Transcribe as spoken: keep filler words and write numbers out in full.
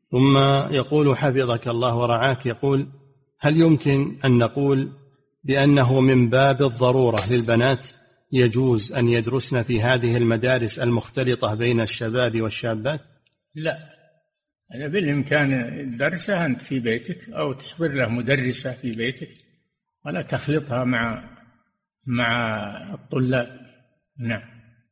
ثم يقول حفظك الله ورعاك، يقول: هل يمكن أن نقول بأنه من باب الضرورة للبنات يجوز أن يدرسن في هذه المدارس المختلطة بين الشباب والشابات؟ لا، هذا بالإمكان درسها أنت في بيتك، أو تحضر له مدرسة في بيتك، ولا تخلطها مع مع الطلاب. نعم.